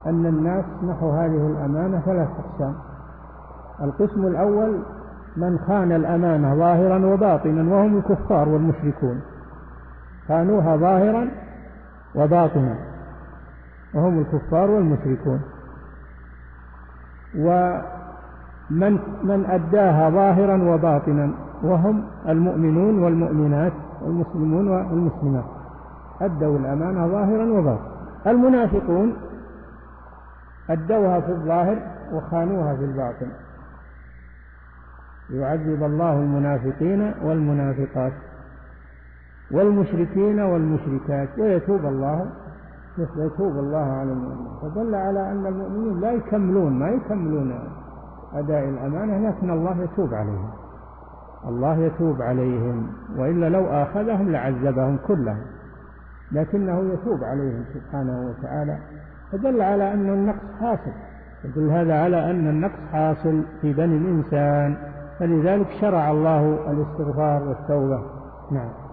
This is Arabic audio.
أن الناس نحو هذه الأمانة 3 أقسام. القسم الأول من خان الأمانة ظاهرا وباطنا، وهم الكفار والمشركون، خانوها ظاهرا وباطنا، وهم الكفار والمشركون. ومن أداها ظاهرا وباطنا، وهم المؤمنون والمؤمنات والمسلمون والمسلمات، أدوا الأمانة ظاهرا وباطنا. المنافقون أدوها في الظاهر وخانوها في الباطن، يعذب الله المنافقين والمنافقات والمشركين والمشركات ويتوب الله على المؤمنين. فدل على أن المؤمنين ما يكملون أداء الأمانة، لكن الله يتوب عليهم، وإلا لو آخذهم لعذبهم كلهم، لكنه يتوب عليهم سبحانه وتعالى. فدل على أن النقص حاصل، يدل هذا على أن النقص حاصل في بني الإنسان، فلذلك شرع الله الاستغفار والتوبة. نعم.